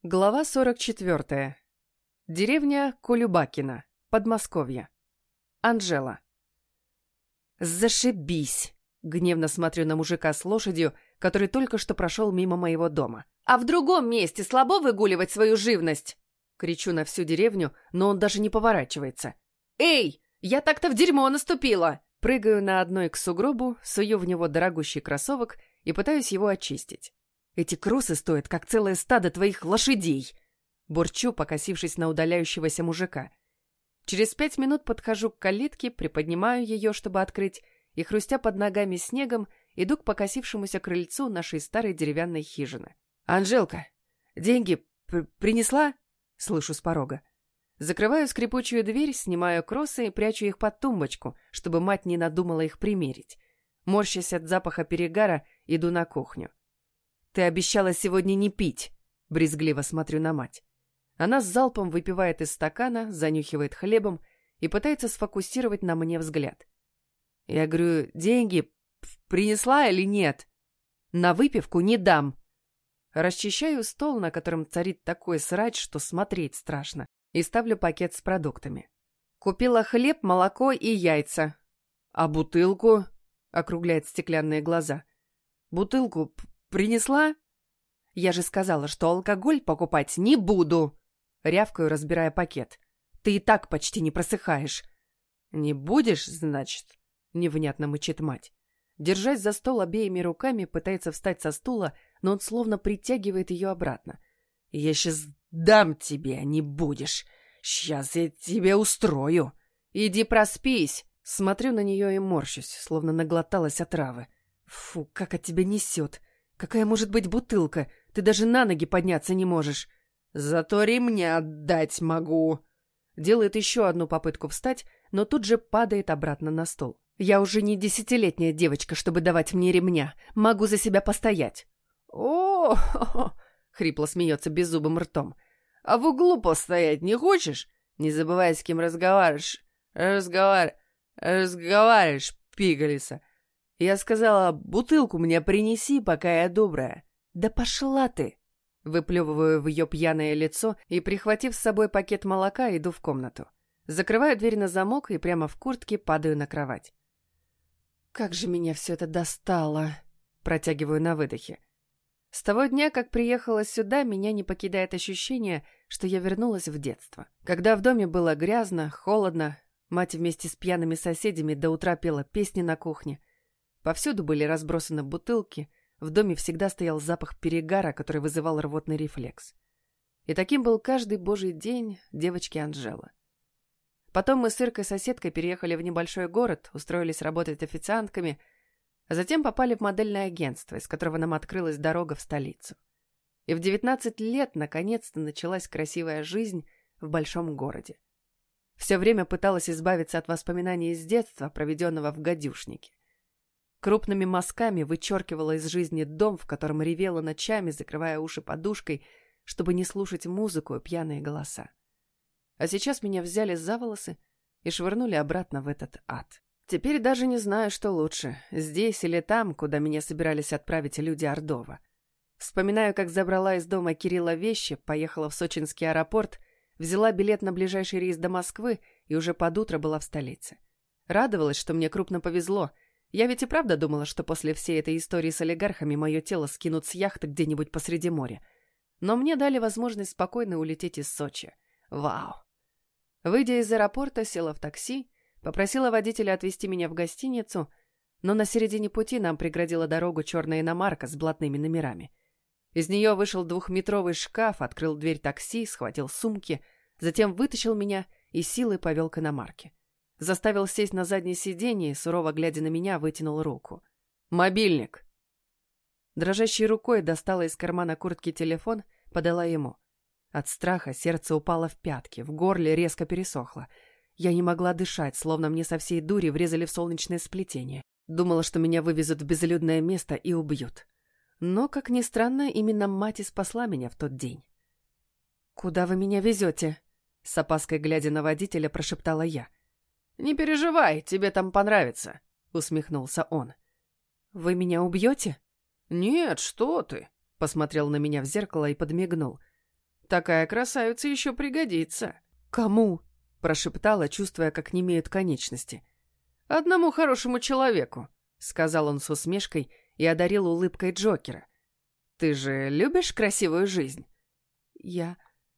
Глава 44. Деревня Кулюбакино, Подмосковье. Анжела. «Зашибись!» — гневно смотрю на мужика с лошадью, который только что прошел мимо моего дома. «А в другом месте слабо выгуливать свою живность?» Кричу на всю деревню, но он даже не поворачивается. «Эй, я так-то в дерьмо наступила!» Прыгаю на одной к сугробу, сую в него дорогущий кроссовок и пытаюсь его очистить. «Эти кроссы стоят, как целое стадо твоих лошадей!» Бурчу, покосившись на удаляющегося мужика. Через 5 минут подхожу к калитке, приподнимаю ее, чтобы открыть, и, хрустя под ногами снегом, иду к покосившемуся крыльцу нашей старой деревянной хижины. «Анжелка, деньги принесла?» — слышу с порога. Закрываю скрипучую дверь, снимаю кроссы и прячу их под тумбочку, чтобы мать не надумала их примерить. Морщась от запаха перегара, иду на кухню. «Ты обещала сегодня не пить!» — брезгливо смотрю на мать. Она с залпом выпивает из стакана, занюхивает хлебом и пытается сфокусировать на мне взгляд. Я говорю, деньги принесла или нет? На выпивку не дам. Расчищаю стол, на котором царит такой срач, что смотреть страшно, и ставлю пакет с продуктами. Купила хлеб, молоко и яйца. А бутылку? Округляет стеклянные глаза. Бутылку принесла? Я же сказала, что алкоголь покупать не буду. Рявкаю, разбирая пакет. Ты и так почти не просыхаешь. Не будешь, значит? Невнятно мычит мать. Держась за стол обеими руками, пытается встать со стула, но он словно притягивает ее обратно. Я сейчас дам тебе, а не будешь. Сейчас я тебе устрою. Иди проспись. Смотрю на нее и морщусь, словно наглоталась отравы. Фу, как от тебя несет. Какая может быть бутылка? Ты даже на ноги подняться не можешь. Зато ремня отдать могу. Делает еще одну попытку встать, но тут же падает обратно на стол. Я уже не 10-летняя девочка, чтобы давать мне ремня. Могу за себя постоять. О, хрипло смеется беззубым ртом. А в углу постоять не хочешь? Не забывай, с кем разговариваешь. Разговариваешь, пигалица. Я сказала, бутылку мне принеси, пока я добрая. Да пошла ты! Выплевываю в ее пьяное лицо и, прихватив с собой пакет молока, иду в комнату. Закрываю дверь на замок и прямо в куртке падаю на кровать. Как же меня все это достало! Протягиваю на выдохе. С того дня, как приехала сюда, меня не покидает ощущение, что я вернулась в детство. Когда в доме было грязно, холодно, мать вместе с пьяными соседями до утра пела песни на кухне. Повсюду были разбросаны бутылки, в доме всегда стоял запах перегара, который вызывал рвотный рефлекс. И таким был каждый божий день девочки Анжелы. Потом мы с Иркой-соседкой переехали в небольшой город, устроились работать официантками, а затем попали в модельное агентство, из которого нам открылась дорога в столицу. И в 19 лет наконец-то началась красивая жизнь в большом городе. Все время пыталась избавиться от воспоминаний из детства, проведенного в гадюшнике. Крупными мазками вычеркивала из жизни дом, в котором ревела ночами, закрывая уши подушкой, чтобы не слушать музыку и пьяные голоса. А сейчас меня взяли за волосы и швырнули обратно в этот ад. Теперь даже не знаю, что лучше, здесь или там, куда меня собирались отправить люди Ордова. Вспоминаю, как забрала из дома Кирилла вещи, поехала в сочинский аэропорт, взяла билет на ближайший рейс до Москвы и уже под утро была в столице. Радовалась, что мне крупно повезло. Я ведь и правда думала, что после всей этой истории с олигархами мое тело скинут с яхты где-нибудь посреди моря. Но мне дали возможность спокойно улететь из Сочи. Вау! Выйдя из аэропорта, села в такси, попросила водителя отвезти меня в гостиницу, но на середине пути нам преградила дорогу черная иномарка с блатными номерами. Из нее вышел 2-метровый шкаф, открыл дверь такси, схватил сумки, затем вытащил меня и силой повел к иномарке. Заставил сесть на заднее сиденье и, сурово глядя на меня, вытянул руку. «Мобильник!» Дрожащей рукой достала из кармана куртки телефон, подала ему. От страха сердце упало в пятки, в горле резко пересохло. Я не могла дышать, словно мне со всей дури врезали в солнечное сплетение. Думала, что меня вывезут в безлюдное место и убьют. Но, как ни странно, именно мать и спасла меня в тот день. «Куда вы меня везете?» С опаской глядя на водителя, прошептала я. «Не переживай, тебе там понравится», — усмехнулся он. «Вы меня убьете?» «Нет, что ты», — посмотрел на меня в зеркало и подмигнул. Такая красавица еще пригодится». «Кому?» — прошептала, чувствуя, как немеют конечности. «Одному хорошему человеку», — сказал он с усмешкой и одарил улыбкой Джокера. «Ты же любишь красивую жизнь?» Я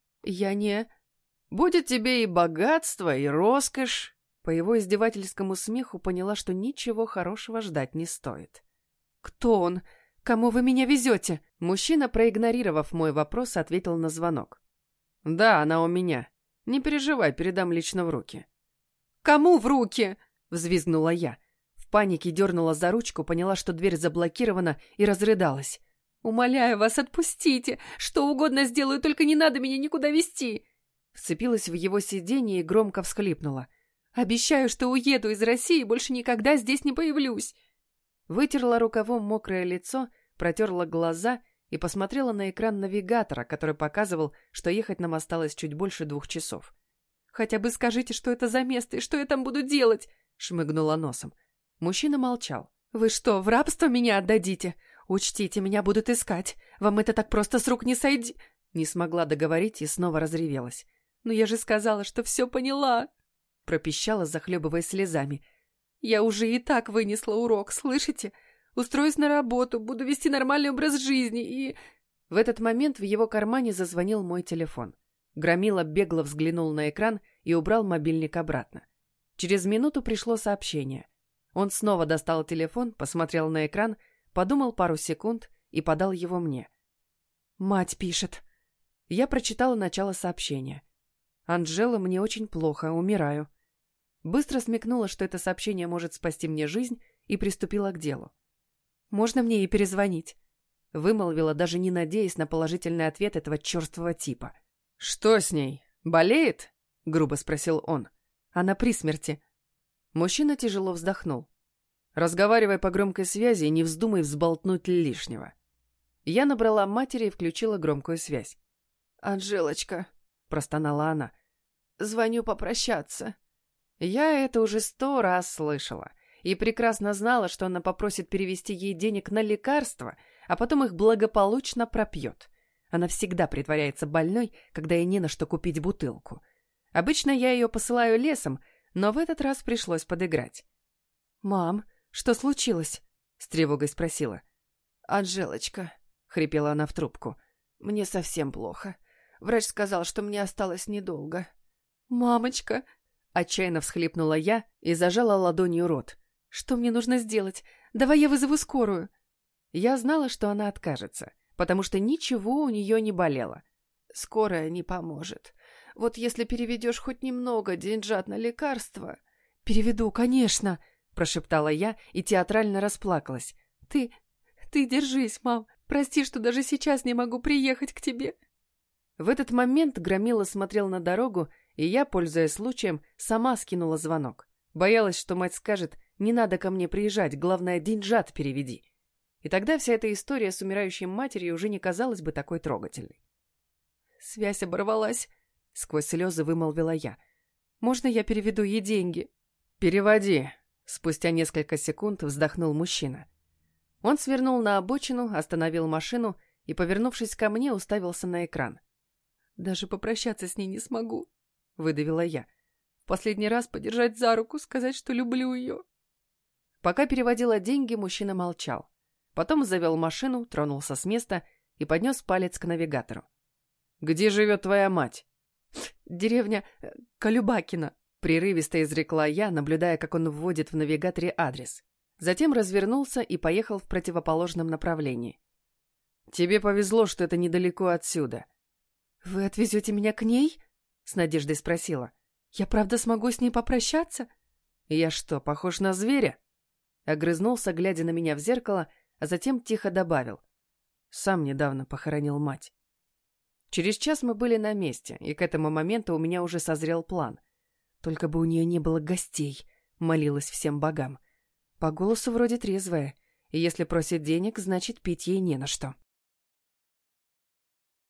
не... Будет тебе и богатство, и роскошь». По его издевательскому смеху поняла, что ничего хорошего ждать не стоит. «Кто он? Кому вы меня везете?» Мужчина, проигнорировав мой вопрос, ответил на звонок. «Да, она у меня. Не переживай, передам лично в руки». «Кому в руки?» — взвизгнула я. В панике дернула за ручку, поняла, что дверь заблокирована, и разрыдалась. «Умоляю вас, отпустите! Что угодно сделаю, только не надо меня никуда везти!» Вцепилась в его сиденье и громко всхлипнула. «Обещаю, что уеду из России и больше никогда здесь не появлюсь!» Вытерла рукавом мокрое лицо, протерла глаза и посмотрела на экран навигатора, который показывал, что ехать нам осталось чуть больше 2 часов. «Хотя бы скажите, что это за место и что я там буду делать?» — шмыгнула носом. Мужчина молчал. «Вы что, в рабство меня отдадите? Учтите, меня будут искать. Вам это так просто с рук не сойдет...» Не смогла договорить и снова разревелась. «Но я же сказала, что все поняла!» Пропищала, захлебываясь слезами. «Я уже и так вынесла урок, слышите? Устроюсь на работу, буду вести нормальный образ жизни и...» В этот момент в его кармане зазвонил мой телефон. Громила бегло взглянул на экран и убрал мобильник обратно. Через минуту пришло сообщение. Он снова достал телефон, посмотрел на экран, подумал пару секунд и подал его мне. «Мать пишет». Я прочитала начало сообщения. «Анжела, мне очень плохо, умираю». Быстро смекнула, что это сообщение может спасти мне жизнь, и приступила к делу. «Можно мне ей перезвонить?» Вымолвила, даже не надеясь на положительный ответ этого черствого типа. «Что с ней? Болеет?» — грубо спросил он. «Она при смерти». Мужчина тяжело вздохнул. «Разговаривай по громкой связи и не вздумай взболтнуть лишнего». Я набрала матери и включила громкую связь. «Анжелочка», — простонала она, — «звоню попрощаться». Я это уже 100 раз слышала и прекрасно знала, что она попросит перевести ей денег на лекарства, а потом их благополучно пропьет. Она всегда притворяется больной, когда ей не на что купить бутылку. Обычно я ее посылаю лесом, но в этот раз пришлось подыграть. «Мам, что случилось?» — с тревогой спросила. «Анжелочка», — хрипела она в трубку, — «мне совсем плохо. Врач сказал, что мне осталось недолго». «Мамочка!» — отчаянно всхлипнула я и зажала ладонью рот. «Что мне нужно сделать? Давай я вызову скорую». Я знала, что она откажется, потому что ничего у нее не болело. «Скорая не поможет. Вот если переведешь хоть немного деньжат на лекарства...» «Переведу, конечно!» — прошептала я и театрально расплакалась. Ты держись, мам. Прости, что даже сейчас не могу приехать к тебе». В этот момент Громила смотрел на дорогу, и я, пользуясь случаем, сама скинула звонок. Боялась, что мать скажет: «Не надо ко мне приезжать, главное, деньжат переведи». И тогда вся эта история с умирающей матерью уже не казалась бы такой трогательной. «Связь оборвалась», — сквозь слезы вымолвила я. «Можно я переведу ей деньги?» «Переводи», — спустя несколько секунд вздохнул мужчина. Он свернул на обочину, остановил машину и, повернувшись ко мне, уставился на экран. «Даже попрощаться с ней не смогу», — выдавила я. «В последний раз подержать за руку, сказать, что люблю ее». Пока переводила деньги, мужчина молчал. Потом завел машину, тронулся с места и поднес палец к навигатору. «Где живет твоя мать?» «Деревня Колюбакина», — прерывисто изрекла я, наблюдая, как он вводит в навигаторе адрес. Затем развернулся и поехал в противоположном направлении. «Тебе повезло, что это недалеко отсюда». «Вы отвезете меня к ней?» — с надеждой спросила. «Я правда смогу с ней попрощаться?» «Я что, похож на зверя?» Огрызнулся, глядя на меня в зеркало, а затем тихо добавил. «Сам недавно похоронил мать». Через час мы были на месте, и к этому моменту у меня уже созрел план. Только бы у нее не было гостей, молилась всем богам. По голосу вроде трезвая, и если просит денег, значит пить ей не на что.